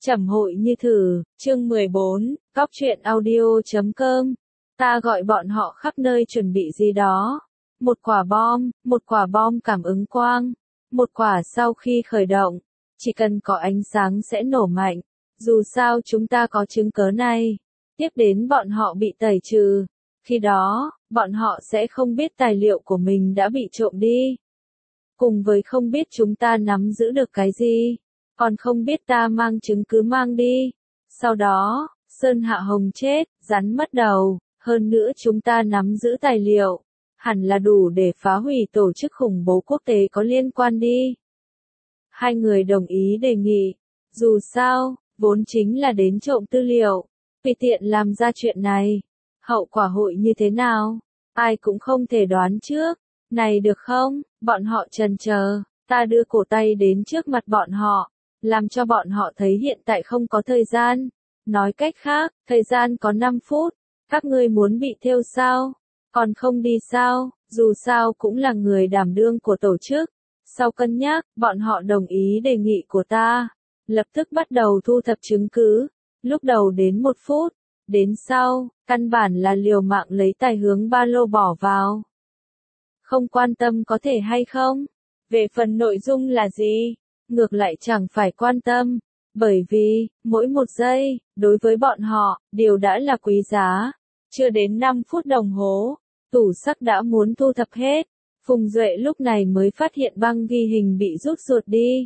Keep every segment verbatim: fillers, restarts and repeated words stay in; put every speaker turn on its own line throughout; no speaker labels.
Trầm hội như thử, chương mười bốn, cóc truyện audio chấm com. Ta gọi bọn họ khắp nơi chuẩn bị gì đó. Một quả bom, một quả bom cảm ứng quang. Một quả sau khi khởi động, chỉ cần có ánh sáng sẽ nổ mạnh. Dù sao chúng ta có chứng cớ này. Tiếp đến bọn họ bị tẩy trừ. Khi đó, bọn họ sẽ không biết tài liệu của mình đã bị trộm đi. Cùng với không biết chúng ta nắm giữ được cái gì. Còn không biết ta mang chứng cứ mang đi. Sau đó, Sơn Hạ Hồng chết, rắn mất đầu, hơn nữa chúng ta nắm giữ tài liệu, hẳn là đủ để phá hủy tổ chức khủng bố quốc tế có liên quan đi. Hai người đồng ý đề nghị, dù sao, vốn chính là đến trộm tư liệu, tùy tiện làm ra chuyện này. Hậu quả hội như thế nào? Ai cũng không thể đoán trước. Này được không? Bọn họ chần chờ, ta đưa cổ tay đến trước mặt bọn họ. Làm cho bọn họ thấy hiện tại không có thời gian. Nói cách khác, thời gian có năm phút. Các ngươi muốn bị thêu sao? Còn không đi sao? Dù sao cũng là người đảm đương của tổ chức. Sau cân nhắc, bọn họ đồng ý đề nghị của ta. Lập tức bắt đầu thu thập chứng cứ. Lúc đầu đến một phút. Đến sau, căn bản là liều mạng lấy tài hướng ba lô bỏ vào. Không quan tâm có thể hay không? Về phần nội dung là gì? Ngược lại chẳng phải quan tâm, bởi vì, mỗi một giây, đối với bọn họ, đều đã là quý giá. Chưa đến năm phút đồng hồ, tủ sắc đã muốn thu thập hết. Phùng Duệ lúc này mới phát hiện băng ghi hình bị rút ruột đi.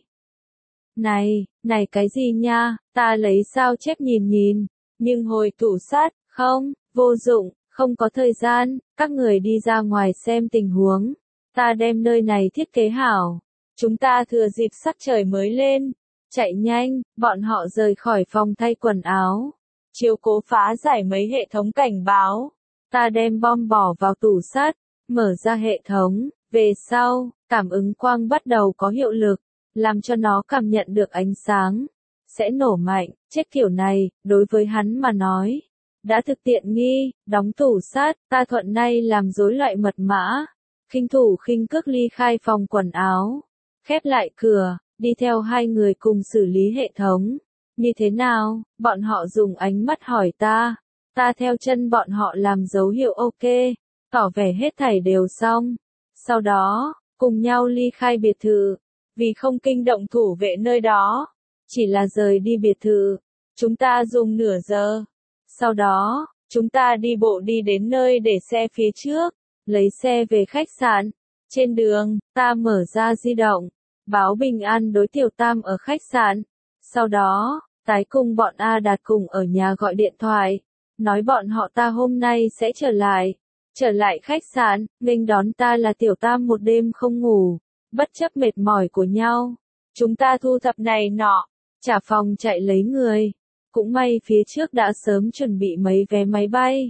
Này, này cái gì nha, ta lấy sao chép nhìn nhìn, nhưng hồi tủ sắt, không, vô dụng, không có thời gian, các người đi ra ngoài xem tình huống. Ta đem nơi này thiết kế hảo. Chúng ta thừa dịp sắc trời mới lên, chạy nhanh, bọn họ rời khỏi phòng thay quần áo, chiếu cố phá giải mấy hệ thống cảnh báo. Ta đem bom bỏ vào tủ sắt, mở ra hệ thống, về sau, cảm ứng quang bắt đầu có hiệu lực, làm cho nó cảm nhận được ánh sáng, sẽ nổ mạnh, chết kiểu này, đối với hắn mà nói, đã thực tiện nghi, đóng tủ sắt, ta thuận nay làm rối loại mật mã, khinh thủ khinh cước ly khai phòng quần áo. Khép lại cửa, đi theo hai người cùng xử lý hệ thống. Như thế nào? Bọn họ dùng ánh mắt hỏi ta. Ta theo chân bọn họ làm dấu hiệu ok, tỏ vẻ hết thảy đều xong. Sau đó, cùng nhau ly khai biệt thự. Vì không kinh động thủ vệ nơi đó, chỉ là rời đi biệt thự. Chúng ta dùng nửa giờ. Sau đó, chúng ta đi bộ đi đến nơi để xe phía trước, lấy xe về khách sạn. Trên đường, ta mở ra di động, báo bình an đối Tiểu Tam ở khách sạn. Sau đó, tái cùng bọn A Đạt cùng ở nhà gọi điện thoại, nói bọn họ ta hôm nay sẽ trở lại. Trở lại khách sạn, nghênh đón ta là Tiểu Tam một đêm không ngủ, bất chấp mệt mỏi của nhau. Chúng ta thu thập này nọ, trả phòng chạy lấy người. Cũng may phía trước đã sớm chuẩn bị mấy vé máy bay.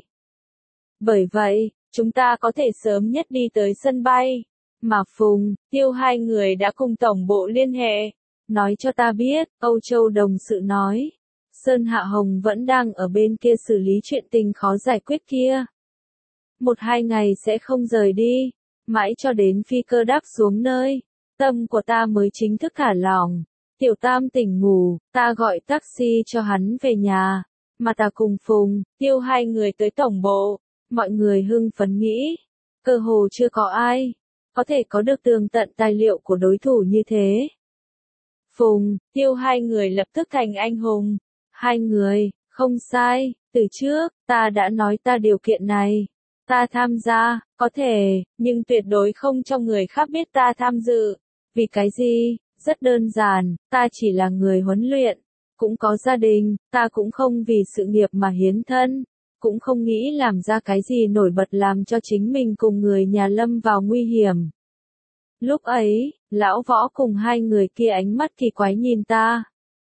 Bởi vậy, chúng ta có thể sớm nhất đi tới sân bay. Mà Phùng, Tiêu hai người đã cùng tổng bộ liên hệ. Nói cho ta biết, Âu Châu đồng sự nói. Sơn Hạ Hồng vẫn đang ở bên kia xử lý chuyện tình khó giải quyết kia. Một hai ngày sẽ không rời đi. Mãi cho đến phi cơ đáp xuống nơi. Tâm của ta mới chính thức thả lỏng. Tiểu Tam tỉnh ngủ, ta gọi taxi cho hắn về nhà. Mà ta cùng Phùng, Tiêu hai người tới tổng bộ. Mọi người hưng phấn nghĩ. Cơ hồ chưa có ai có thể có được tường tận tài liệu của đối thủ như thế. Phùng, Tiêu hai người lập tức thành anh hùng. Hai người, không sai, từ trước, ta đã nói ta điều kiện này. Ta tham gia, có thể, nhưng tuyệt đối không cho người khác biết ta tham dự. Vì cái gì? Rất đơn giản, ta chỉ là người huấn luyện, cũng có gia đình, ta cũng không vì sự nghiệp mà hiến thân. Cũng không nghĩ làm ra cái gì nổi bật làm cho chính mình cùng người nhà lâm vào nguy hiểm. Lúc ấy, lão Võ cùng hai người kia ánh mắt kỳ quái nhìn ta.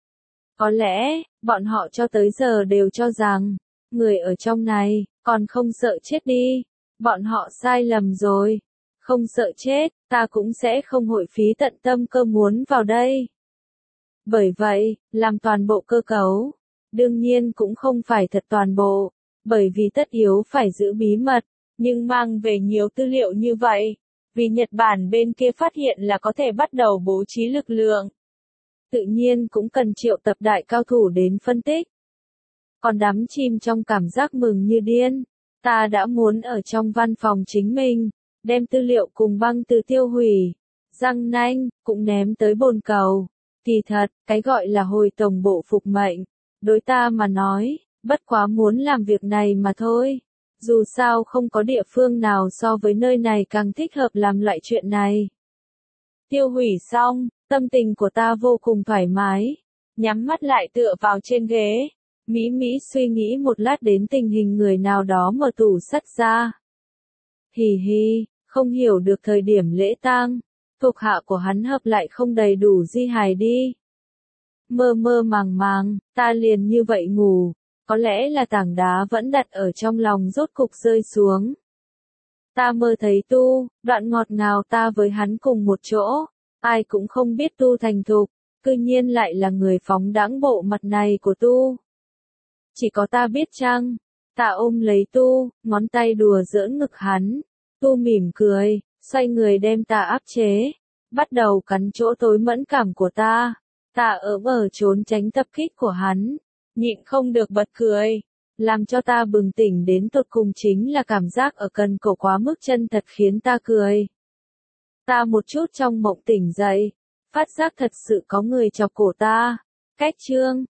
Có lẽ, bọn họ cho tới giờ đều cho rằng, người ở trong này, còn không sợ chết đi. Bọn họ sai lầm rồi. Không sợ chết, ta cũng sẽ không hội phí tận tâm cơ muốn vào đây. Bởi vậy, làm toàn bộ cơ cấu. Đương nhiên cũng không phải thật toàn bộ. Bởi vì tất yếu phải giữ bí mật, nhưng mang về nhiều tư liệu như vậy, vì Nhật Bản bên kia phát hiện là có thể bắt đầu bố trí lực lượng. tự nhiên cũng cần triệu tập đại cao thủ đến phân tích. Còn đắm chìm trong cảm giác mừng như điên, ta đã muốn ở trong văn phòng chính mình, đem tư liệu cùng băng từ tiêu hủy, răng nanh, cũng ném tới bồn cầu. Kỳ thật, cái gọi là hồi tổng bộ phục mệnh, đối ta mà nói, bất quá muốn làm việc này mà thôi. Dù sao không có địa phương nào so với nơi này càng thích hợp làm loại chuyện này. Tiêu hủy xong, tâm tình của ta vô cùng thoải mái, nhắm mắt lại tựa vào trên ghế. Mỹ Mỹ suy nghĩ một lát đến tình hình người nào đó mở tủ sắt ra. Hì hì, không hiểu được thời điểm lễ tang, thuộc hạ của hắn hợp lại không đầy đủ di hài đi. Mơ mơ màng màng, ta liền như vậy ngủ, có lẽ là tảng đá vẫn đặt ở trong lòng rốt cục rơi xuống. Ta mơ thấy Tu, đoạn ngọt ngào ta với hắn cùng một chỗ, ai cũng không biết Tu thành thục, cư nhiên lại là người phóng đãng bộ mặt này của Tu. Chỉ có ta biết chăng? Ta ôm lấy Tu, ngón tay đùa giỡn ngực hắn. Tu mỉm cười, xoay người đem ta áp chế, bắt đầu cắn chỗ tối mẫn cảm của ta. Ta ỡm ở trốn tránh tập kích của hắn, nhịn không được bật cười. Làm cho ta bừng tỉnh đến tột cùng chính là cảm giác ở cần cổ quá mức chân thật khiến ta cười. Ta một chút trong mộng tỉnh dậy, phát giác thật sự có người chọc cổ ta. Cách chương